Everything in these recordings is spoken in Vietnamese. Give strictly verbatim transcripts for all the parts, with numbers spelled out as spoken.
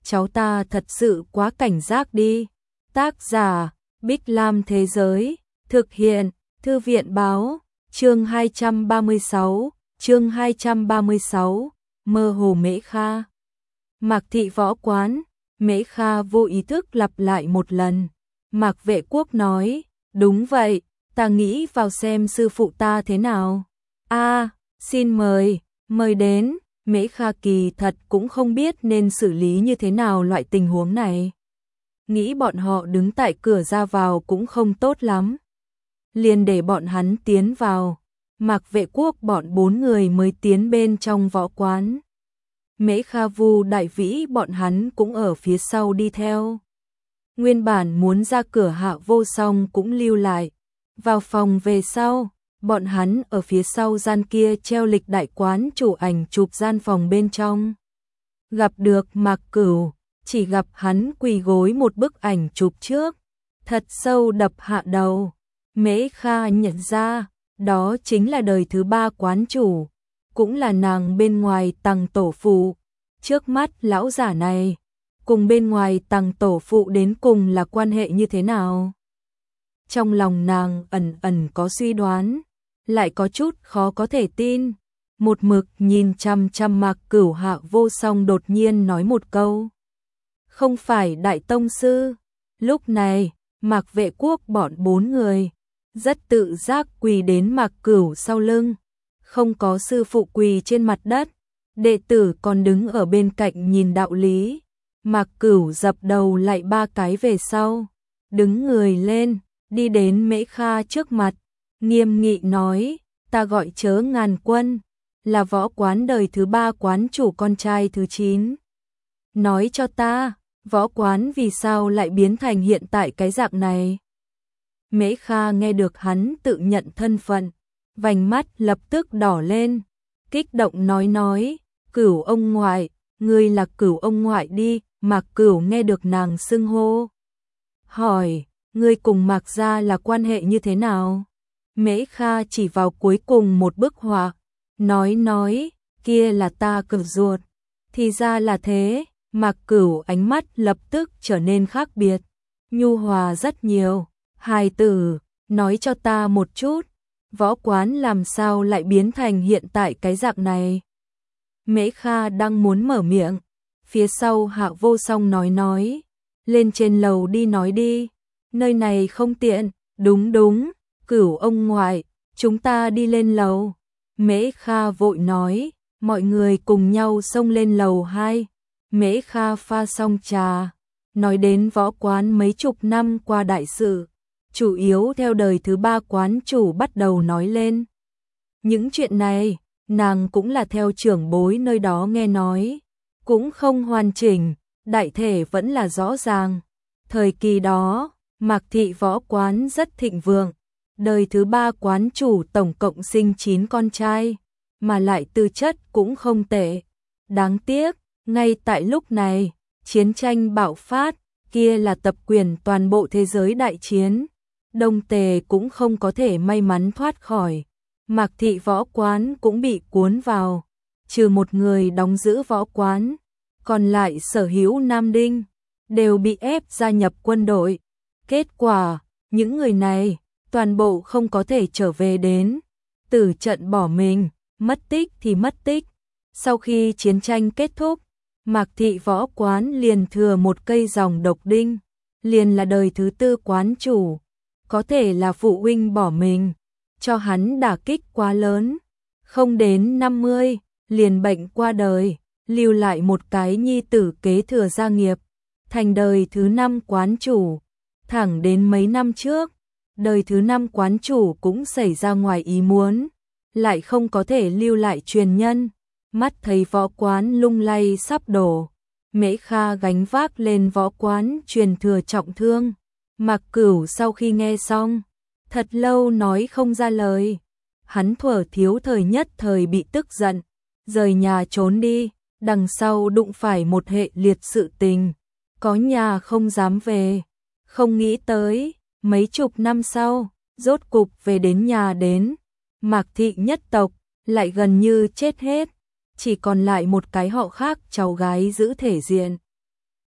cháu ta thật sự quá cảnh giác đi. Tác giả, Bích Lam Thế Giới, thực hiện, Thư viện Báo, chương hai trăm ba mươi sáu, chương hai trăm ba mươi sáu, mơ hồ Mễ Kha. Mạc Thị võ quán, Mễ Kha vô ý thức lặp lại một lần. Mạc Vệ Quốc nói, đúng vậy, ta nghĩ vào xem sư phụ ta thế nào. A, xin mời, mời đến. Mễ Kha kỳ thật cũng không biết nên xử lý như thế nào loại tình huống này. Nghĩ bọn họ đứng tại cửa ra vào cũng không tốt lắm. Liền để bọn hắn tiến vào. Mạc Vệ Quốc bọn bốn người mới tiến bên trong võ quán. Mễ Kha Vu Đại Vĩ bọn hắn cũng ở phía sau đi theo. Nguyên bản muốn ra cửa Hạ Vô Song cũng lưu lại. Vào phòng về sau, bọn hắn ở phía sau gian kia treo lịch đại quán chủ ảnh chụp gian phòng bên trong. Gặp được Mạc Cửu, chỉ gặp hắn quỳ gối một bức ảnh chụp trước, thật sâu đập hạ đầu. Mễ Kha nhận ra, đó chính là đời thứ ba quán chủ, cũng là nàng bên ngoài Tằng tổ phụ. Trước mắt lão giả này, cùng bên ngoài Tằng tổ phụ đến cùng là quan hệ như thế nào? Trong lòng nàng ẩn ẩn có suy đoán, lại có chút khó có thể tin. Một mực nhìn chăm chăm Mạc Cửu, Hạ Vô Song đột nhiên nói một câu. Không phải Đại Tông Sư. Lúc này, Mạc Vệ Quốc bọn bốn người, rất tự giác quỳ đến Mạc Cửu sau lưng. Không có sư phụ quỳ trên mặt đất, đệ tử còn đứng ở bên cạnh nhìn đạo lý. Mạc Cửu dập đầu lại ba cái về sau, đứng người lên, đi đến Mễ Kha trước mặt, nghiêm nghị nói, ta gọi Chớ Ngàn Quân, là võ quán đời thứ ba quán chủ con trai thứ chín. Nói cho ta, võ quán vì sao lại biến thành hiện tại cái dạng này? Mễ Kha nghe được hắn tự nhận thân phận, vành mắt lập tức đỏ lên, kích động nói nói, Cửu ông ngoại, ngươi là Cửu ông ngoại đi. Mạc Cửu nghe được nàng xưng hô, hỏi, ngươi cùng Mạc gia là quan hệ như thế nào? Mễ Kha chỉ vào cuối cùng một bức họa, nói nói, kia là ta cửu ruột. Thì ra là thế. Mạc Cửu ánh mắt lập tức trở nên khác biệt, nhu hòa rất nhiều. Hài tử, nói cho ta một chút, võ quán làm sao lại biến thành hiện tại cái dạng này? Mễ Kha đang muốn mở miệng, phía sau Hạ Vô Song nói nói, lên trên lầu đi nói đi, nơi này không tiện. Đúng đúng, Cửu ông ngoại, chúng ta đi lên lầu. Mễ Kha vội nói, mọi người cùng nhau xông lên lầu hai. Mễ Kha pha xong trà, nói đến võ quán mấy chục năm qua đại sự, chủ yếu theo đời thứ ba quán chủ bắt đầu nói lên. Những chuyện này, nàng cũng là theo trưởng bối nơi đó nghe nói, cũng không hoàn chỉnh, đại thể vẫn là rõ ràng. Thời kỳ đó, Mạc Thị võ quán rất thịnh vượng, đời thứ ba quán chủ tổng cộng sinh chín con trai, mà lại tư chất cũng không tệ. Đáng tiếc, ngay tại lúc này, chiến tranh bạo phát, kia là tập quyền toàn bộ thế giới đại chiến. Đông Tề cũng không có thể may mắn thoát khỏi. Mạc Thị võ quán cũng bị cuốn vào, trừ một người đóng giữ võ quán, còn lại sở hữu Nam Đinh đều bị ép gia nhập quân đội. Kết quả, những người này toàn bộ không có thể trở về đến, tử trận bỏ mình, mất tích thì mất tích. Sau khi chiến tranh kết thúc, Mạc Thị võ quán liền thừa một cây dòng độc đinh, liền là đời thứ tư quán chủ. Có thể là phụ huynh bỏ mình, cho hắn đả kích quá lớn, không đến năm mươi, liền bệnh qua đời, lưu lại một cái nhi tử kế thừa gia nghiệp, thành đời thứ năm quán chủ. Thẳng đến mấy năm trước, đời thứ năm quán chủ cũng xảy ra ngoài ý muốn, lại không có thể lưu lại truyền nhân. Mắt thấy võ quán lung lay sắp đổ, Mễ Kha gánh vác lên võ quán truyền thừa trọng thương. Mạc Cửu sau khi nghe xong, thật lâu nói không ra lời. Hắn thuở thiếu thời nhất thời bị tức giận, rời nhà trốn đi, đằng sau đụng phải một hệ liệt sự tình, có nhà không dám về. Không nghĩ tới, mấy chục năm sau, rốt cục về đến nhà đến, Mạc Thị nhất tộc lại gần như chết hết, chỉ còn lại một cái họ khác cháu gái giữ thể diện.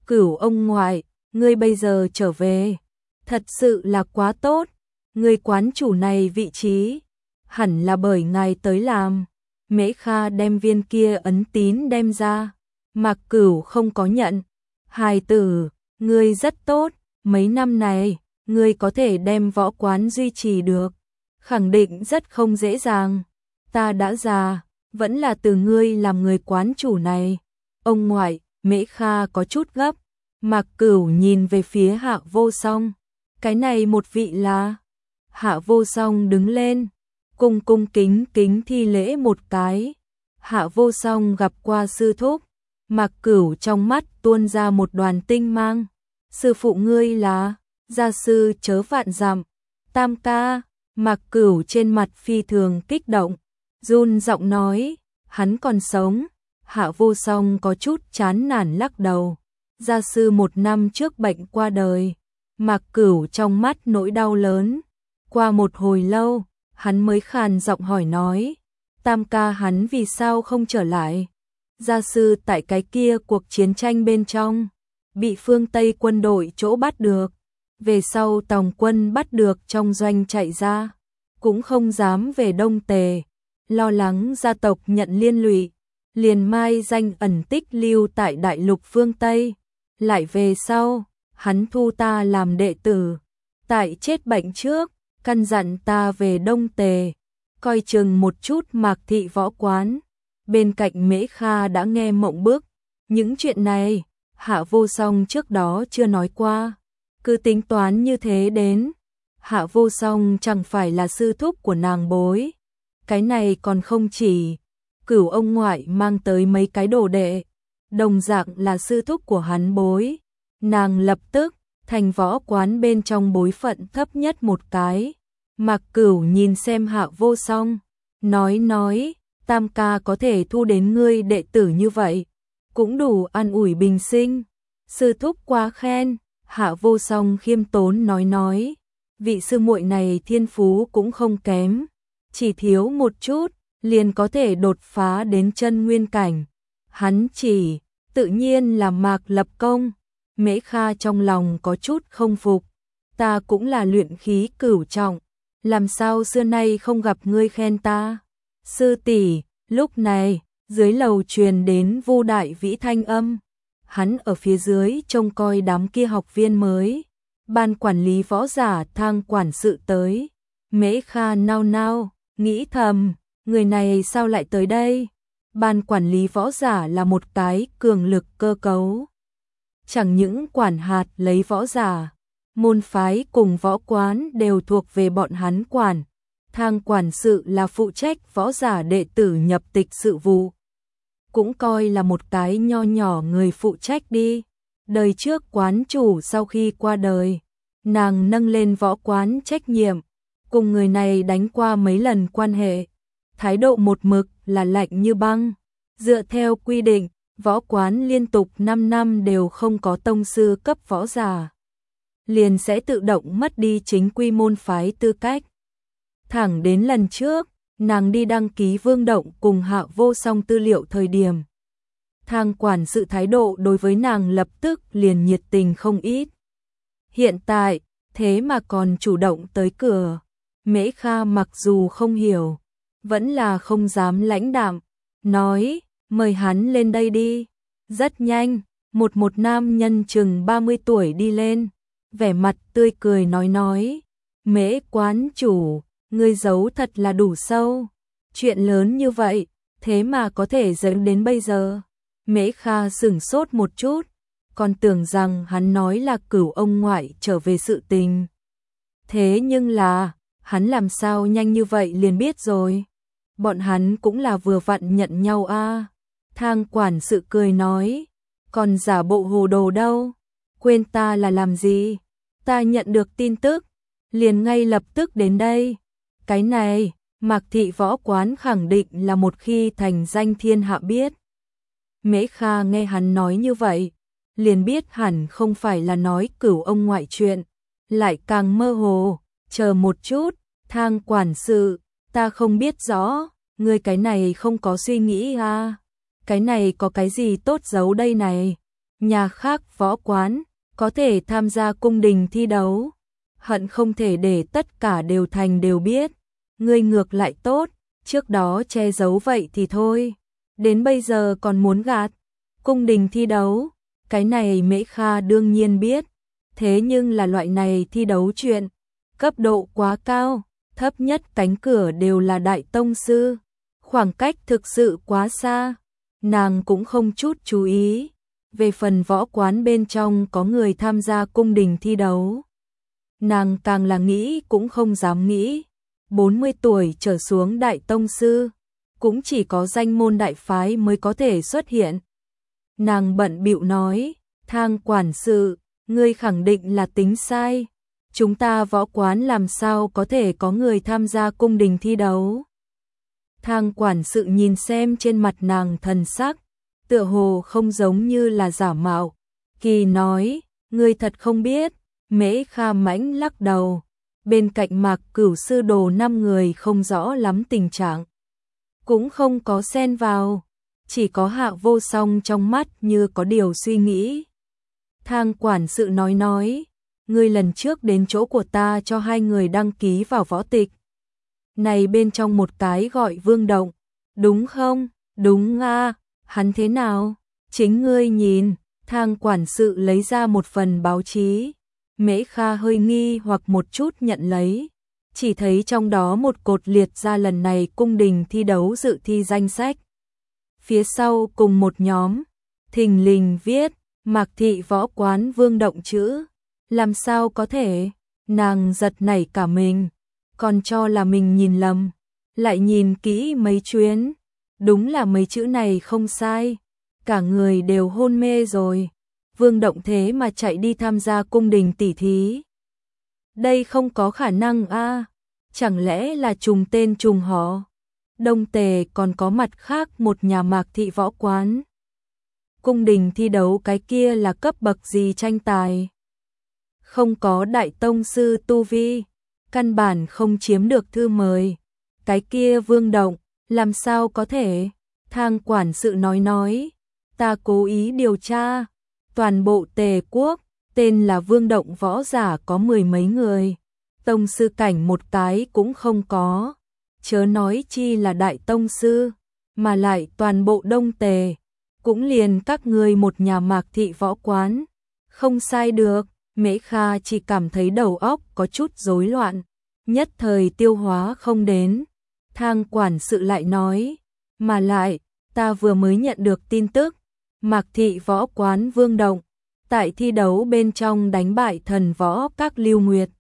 Cửu ông ngoại, ngươi bây giờ trở về, thật sự là quá tốt, người quán chủ này vị trí, hẳn là bởi ngài tới làm. Mễ Kha đem viên kia ấn tín đem ra, Mạc Cửu không có nhận. Hài tử, ngươi rất tốt, mấy năm này, ngươi có thể đem võ quán duy trì được, khẳng định rất không dễ dàng. Ta đã già, vẫn là từ ngươi làm người quán chủ này. Ông ngoại, Mễ Kha có chút gấp. Mạc Cửu nhìn về phía Hạ Vô Song. Cái này một vị là... Hạ Vô Song đứng lên, cung cung kính kính thi lễ một cái. Hạ Vô Song gặp qua sư thúc. Mạc Cửu trong mắt tuôn ra một đoàn tinh mang. Sư phụ ngươi là... Gia sư chớ vạn dặm. Tam ca. Mạc Cửu trên mặt phi thường kích động, run giọng nói, hắn còn sống. Hạ Vô Song có chút chán nản lắc đầu. Gia sư một năm trước bệnh qua đời. Mạc Cửu trong mắt nỗi đau lớn. Qua một hồi lâu, hắn mới khàn giọng hỏi nói, tam ca hắn vì sao không trở lại? Gia sư tại cái kia cuộc chiến tranh bên trong, bị phương Tây quân đội chỗ bắt được. Về sau Tòng quân bắt được trong doanh chạy ra, cũng không dám về Đông Tề, lo lắng gia tộc nhận liên lụy, liền mai danh ẩn tích lưu tại đại lục phương Tây. Lại về sau, hắn thu ta làm đệ tử, tại chết bệnh trước, căn dặn ta về Đông Tề, coi chừng một chút Mạc thị võ quán. Bên cạnh Mễ Kha đã nghe mộng bức, những chuyện này, Hạ Vô Song trước đó chưa nói qua. Cứ tính toán như thế đến, Hạ Vô Song chẳng phải là sư thúc của nàng bối. Cái này còn không chỉ, Cửu ông ngoại mang tới mấy cái đồ đệ, đồng dạng là sư thúc của hắn bối. Nàng lập tức thành võ quán bên trong bối phận thấp nhất một cái. Mạc Cửu nhìn xem Hạ Vô Song, nói nói, tam ca có thể thu đến ngươi đệ tử như vậy, cũng đủ an ủi bình sinh. Sư thúc quá khen. Hạ Vô Song khiêm tốn nói nói, vị sư muội này thiên phú cũng không kém, chỉ thiếu một chút, liền có thể đột phá đến chân nguyên cảnh. Hắn chỉ, tự nhiên là Mạc lập công. Mễ Kha trong lòng có chút không phục, ta cũng là luyện khí cửu trọng, làm sao xưa nay không gặp ngươi khen ta? Sư tỷ, lúc này, dưới lầu truyền đến Vu Đại Vĩ thanh âm. Hắn ở phía dưới trông coi đám kia học viên mới. Ban quản lý võ giả Thang quản sự tới. Mễ Kha nao nao, nghĩ thầm, người này sao lại tới đây? Ban quản lý võ giả là một cái cường lực cơ cấu. Chẳng những quản hạt lấy võ giả, môn phái cùng võ quán đều thuộc về bọn hắn quản. Thang quản sự là phụ trách võ giả đệ tử nhập tịch sự vụ. Cũng coi là một cái nho nhỏ người phụ trách đi. Đời trước quán chủ sau khi qua đời, nàng nâng lên võ quán trách nhiệm, cùng người này đánh qua mấy lần quan hệ. Thái độ một mực là lạnh như băng. Dựa theo quy định, võ quán liên tục năm năm đều không có tông sư cấp võ giả, liền sẽ tự động mất đi chính quy môn phái tư cách. Thẳng đến lần trước, nàng đi đăng ký Vương Động cùng Hạ Vô Song tư liệu thời điểm, Thang quản sự thái độ đối với nàng lập tức liền nhiệt tình không ít. Hiện tại, thế mà còn chủ động tới cửa. Mễ Kha mặc dù không hiểu, vẫn là không dám lãnh đạm, nói, mời hắn lên đây đi. Rất nhanh, một một nam nhân chừng ba mươi tuổi đi lên, vẻ mặt tươi cười nói nói, Mễ quán chủ, ngươi giấu thật là đủ sâu. Chuyện lớn như vậy, thế mà có thể dẫn đến bây giờ. Mễ Kha sửng sốt một chút, còn tưởng rằng hắn nói là Cửu ông ngoại trở về sự tình. Thế nhưng là, hắn làm sao nhanh như vậy liền biết rồi. Bọn hắn cũng là vừa vặn nhận nhau a. À. Thang quản sự cười nói, còn giả bộ hồ đồ đâu, quên ta là làm gì. Ta nhận được tin tức, liền ngay lập tức đến đây. Cái này, Mạc thị võ quán khẳng định là một khi thành danh thiên hạ biết. Mễ Kha nghe hắn nói như vậy, liền biết hẳn không phải là nói Cửu ông ngoại chuyện, lại càng mơ hồ. Chờ một chút, Thang quản sự, ta không biết rõ, ngươi cái này không có suy nghĩ à? Cái này có cái gì tốt giấu đây này? nhà khác võ quán, có thể tham gia cung đình thi đấu. Hận không thể để tất cả đều thành đều biết. Ngươi ngược lại tốt, trước đó che giấu vậy thì thôi. Đến bây giờ còn muốn gạt. Cung đình thi đấu, cái này Mễ Kha đương nhiên biết. Thế nhưng là loại này thi đấu chuyện, cấp độ quá cao, thấp nhất cánh cửa đều là đại tông sư. Khoảng cách thực sự quá xa, nàng cũng không chút chú ý. Về phần võ quán bên trong có người tham gia cung đình thi đấu, nàng càng là nghĩ cũng không dám nghĩ. bốn mươi tuổi trở xuống đại tông sư, cũng chỉ có danh môn đại phái mới có thể xuất hiện. Nàng bận bịu nói, Thang quản sự, ngươi khẳng định là tính sai. Chúng ta võ quán làm sao có thể có người tham gia cung đình thi đấu. Thang quản sự nhìn xem trên mặt nàng thần sắc, tựa hồ không giống như là giả mạo. Kỳ nói, ngươi thật không biết. Mễ Kha mãnh lắc đầu. Bên cạnh Mạc Cửu sư đồ năm người không rõ lắm tình trạng, cũng không có xen vào, chỉ có Hạ Vô Song trong mắt như có điều suy nghĩ. Thang quản sự nói nói, ngươi lần trước đến chỗ của ta cho hai người đăng ký vào võ tịch. Này bên trong một cái gọi Vương Động, đúng không? Đúng a, hắn thế nào? Chính ngươi nhìn. Thang quản sự lấy ra một phần báo chí. Mễ Kha hơi nghi hoặc một chút nhận lấy, chỉ thấy trong đó một cột liệt ra lần này cung đình thi đấu dự thi danh sách. Phía sau cùng một nhóm, thình lình viết, Mạc thị võ quán Vương Động chữ. Làm sao có thể? Nàng giật nảy cả mình, còn cho là mình nhìn lầm, lại nhìn kỹ mấy chuyến, đúng là mấy chữ này không sai, cả người đều hôn mê rồi. Vương Động thế mà chạy đi tham gia cung đình tỷ thí. Đây không có khả năng a, chẳng lẽ là trùng tên trùng họ? Đông Tề còn có mặt khác một nhà Mạc thị võ quán. Cung đình thi đấu cái kia là cấp bậc gì tranh tài? Không có đại tông sư tu vi, căn bản không chiếm được thư mời. Cái kia Vương Động, làm sao có thể? Thang quản sự nói nói, ta cố ý điều tra. Toàn bộ Tề quốc, tên là Vương Động võ giả có mười mấy người, tông sư cảnh một cái cũng không có, chớ nói chi là đại tông sư, mà lại toàn bộ Đông Tề, cũng liền các ngươi một nhà Mạc thị võ quán, không sai được. Mễ Kha chỉ cảm thấy đầu óc có chút rối loạn, nhất thời tiêu hóa không đến. Thang quản sự lại nói, mà lại, ta vừa mới nhận được tin tức, Mạc thị võ quán Vương Động, tại thi đấu bên trong đánh bại thần võ các Lưu Nguyệt.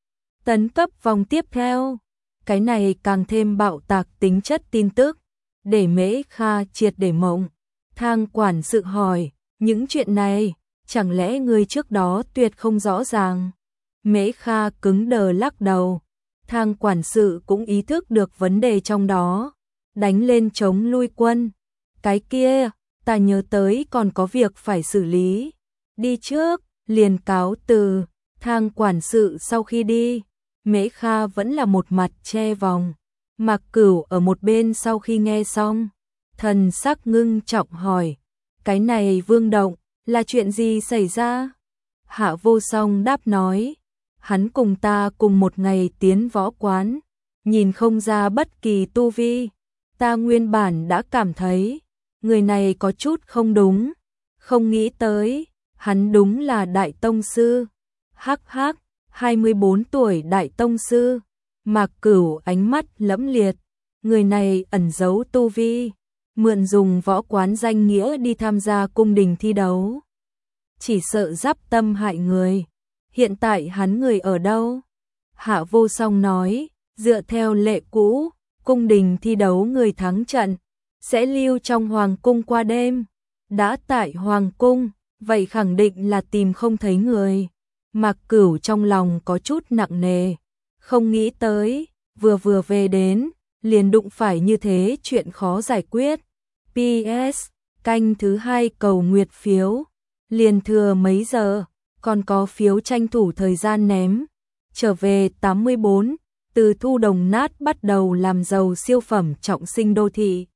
Tấn cấp vòng tiếp theo, cái này càng thêm bạo tạc tính chất tin tức, để Mễ Kha triệt để mộng. Thang quản sự hỏi, những chuyện này, chẳng lẽ người trước đó tuyệt không rõ ràng? Mễ Kha cứng đờ lắc đầu, thang quản sự cũng ý thức được vấn đề trong đó, đánh lên chống lui quân. Cái kia, ta nhớ tới còn có việc phải xử lý. Đi trước, liền cáo từ. Thang quản sự sau khi đi, Mễ Kha vẫn là một mặt che vòng. Mạc Cửu ở một bên sau khi nghe xong, thần sắc ngưng trọng hỏi, cái này Vương Động, là chuyện gì xảy ra? Hạ Vô Song đáp nói, hắn cùng ta cùng một ngày tiến võ quán, nhìn không ra bất kỳ tu vi. Ta nguyên bản đã cảm thấy, người này có chút không đúng, không nghĩ tới, hắn đúng là đại tông sư. Hắc hắc, hai mươi bốn tuổi đại tông sư. Mạc Cửu ánh mắt lẫm liệt, người này ẩn giấu tu vi, mượn dùng võ quán danh nghĩa đi tham gia cung đình thi đấu, chỉ sợ giáp tâm hại người. Hiện tại hắn người ở đâu? Hạ Vô Song nói, dựa theo lệ cũ, cung đình thi đấu người thắng trận sẽ lưu trong hoàng cung qua đêm. Đã tại hoàng cung, vậy khẳng định là tìm không thấy người. Mạc Cửu trong lòng có chút nặng nề, không nghĩ tới, vừa vừa về đến, liền đụng phải như thế chuyện khó giải quyết. pê ét, canh thứ hai cầu nguyệt phiếu, liền thừa mấy giờ, còn có phiếu tranh thủ thời gian ném. Trở về tám mươi bốn, từ thu đồng nát bắt đầu làm giàu siêu phẩm trọng sinh đô thị.